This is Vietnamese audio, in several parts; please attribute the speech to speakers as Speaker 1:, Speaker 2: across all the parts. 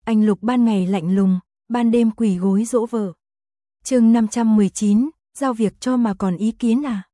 Speaker 1: Anh Lục ban ngày lạnh lùng, ban đêm quỳ gối dỗ vợ. Chương 519, giao việc cho mà còn ý kiến à?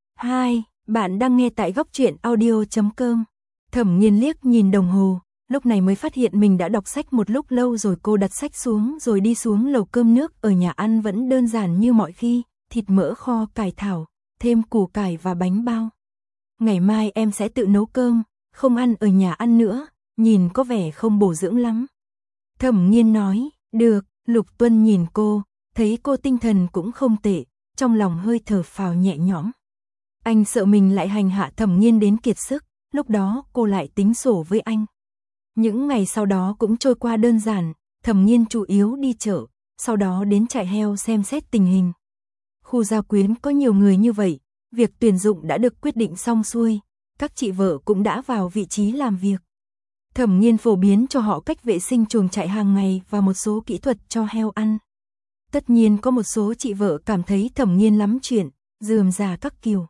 Speaker 1: 2. Bạn đang nghe tại góc truyện audio.com. Thẩm Nghiên liếc nhìn đồng hồ, lúc này mới phát hiện mình đã đọc sách một lúc lâu rồi. Cô đặt sách xuống rồi đi xuống lầu. Cơm nước ở nhà ăn vẫn đơn giản như mọi khi, thịt mỡ kho cải thảo, thêm củ cải và bánh bao. Ngày mai em sẽ tự nấu cơm, không ăn ở nhà ăn nữa, nhìn có vẻ không bổ dưỡng lắm. Thẩm Nghiên nói, được. Lục Tuân nhìn cô, thấy cô tinh thần cũng không tệ, trong lòng hơi thở phào nhẹ nhõm. Anh sợ mình lại hành hạ Thẩm Nghiên đến kiệt sức, lúc đó cô lại tính sổ với anh. Những ngày sau đó cũng trôi qua đơn giản, Thẩm Nghiên chủ yếu đi chợ, sau đó đến trại heo xem xét tình hình. Khu Gia Quyến có nhiều người như vậy, việc tuyển dụng đã được quyết định xong xuôi, các chị vợ cũng đã vào vị trí làm việc. Thẩm Nghiên phổ biến cho họ cách vệ sinh chuồng trại hàng ngày và một số kỹ thuật cho heo ăn. Tất nhiên có một số chị vợ cảm thấy Thẩm Nghiên lắm chuyện, rườm rà các kiểu.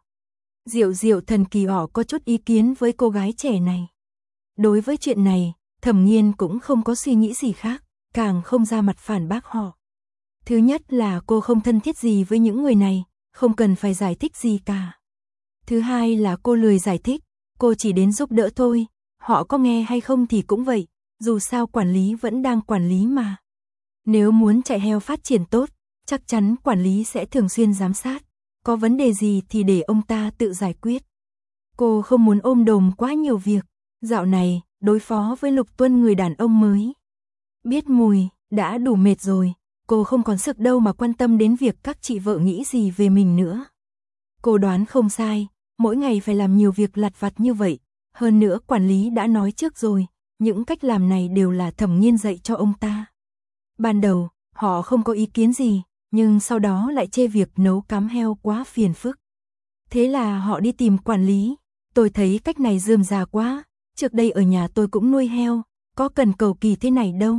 Speaker 1: Diệu thần kỳ họ có chút ý kiến với cô gái trẻ này. Đối với chuyện này, Thẩm Nghiên cũng không có suy nghĩ gì khác, càng không ra mặt phản bác họ. Thứ nhất là cô không thân thiết gì với những người này, không cần phải giải thích gì cả. Thứ hai là cô lười giải thích, cô chỉ đến giúp đỡ thôi, họ có nghe hay không thì cũng vậy, dù sao quản lý vẫn đang quản lý mà. Nếu muốn trại heo phát triển tốt, chắc chắn quản lý sẽ thường xuyên giám sát, có vấn đề gì thì để ông ta tự giải quyết. Cô không muốn ôm đồm quá nhiều việc, dạo này, đối phó với Lục Tuân người đàn ông mới. Biết mùi, đã đủ mệt rồi, cô không còn sức đâu mà quan tâm đến việc các chị vợ nghĩ gì về mình nữa. Cô đoán không sai, mỗi ngày phải làm nhiều việc lặt vặt như vậy, hơn nữa quản lý đã nói trước rồi, những cách làm này đều là Thẩm Nghiên dạy cho ông ta. Ban đầu, họ không có ý kiến gì, nhưng sau đó lại chê việc nấu cám heo quá phiền phức. Thế là họ đi tìm quản lý, tôi thấy cách này rườm rà quá, trước đây ở nhà tôi cũng nuôi heo, có cần cầu kỳ thế này đâu.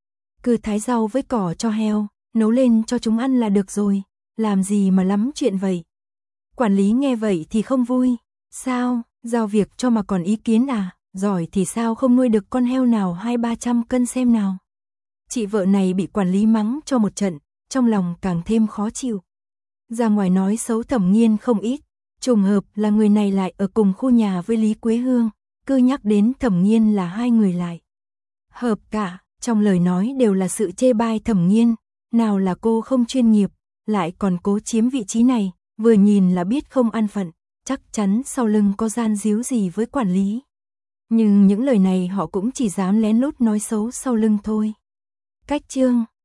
Speaker 1: Cứ thái rau với cỏ cho heo, nấu lên cho chúng ăn là được rồi, làm gì mà lắm chuyện vậy. Quản lý nghe vậy thì không vui, sao, giao việc cho mà còn ý kiến à, giỏi thì sao không nuôi được con heo nào 200-300 cân xem nào. Chị vợ này bị quản lý mắng cho một trận, trong lòng càng thêm khó chịu. Ra ngoài nói xấu Thẩm Nghiên không ít, trùng hợp là người này lại ở cùng khu nhà với Lý Quế Hương, cứ nhắc đến Thẩm Nghiên là hai người lại hợp cả, trong lời nói đều là sự chê bai Thẩm Nghiên, nào là cô không chuyên nghiệp, lại còn cố chiếm vị trí này, vừa nhìn là biết không an phận, chắc chắn sau lưng có gian díu gì với quản lý. Nhưng những lời này họ cũng chỉ dám lén lút nói xấu sau lưng thôi. Cách chương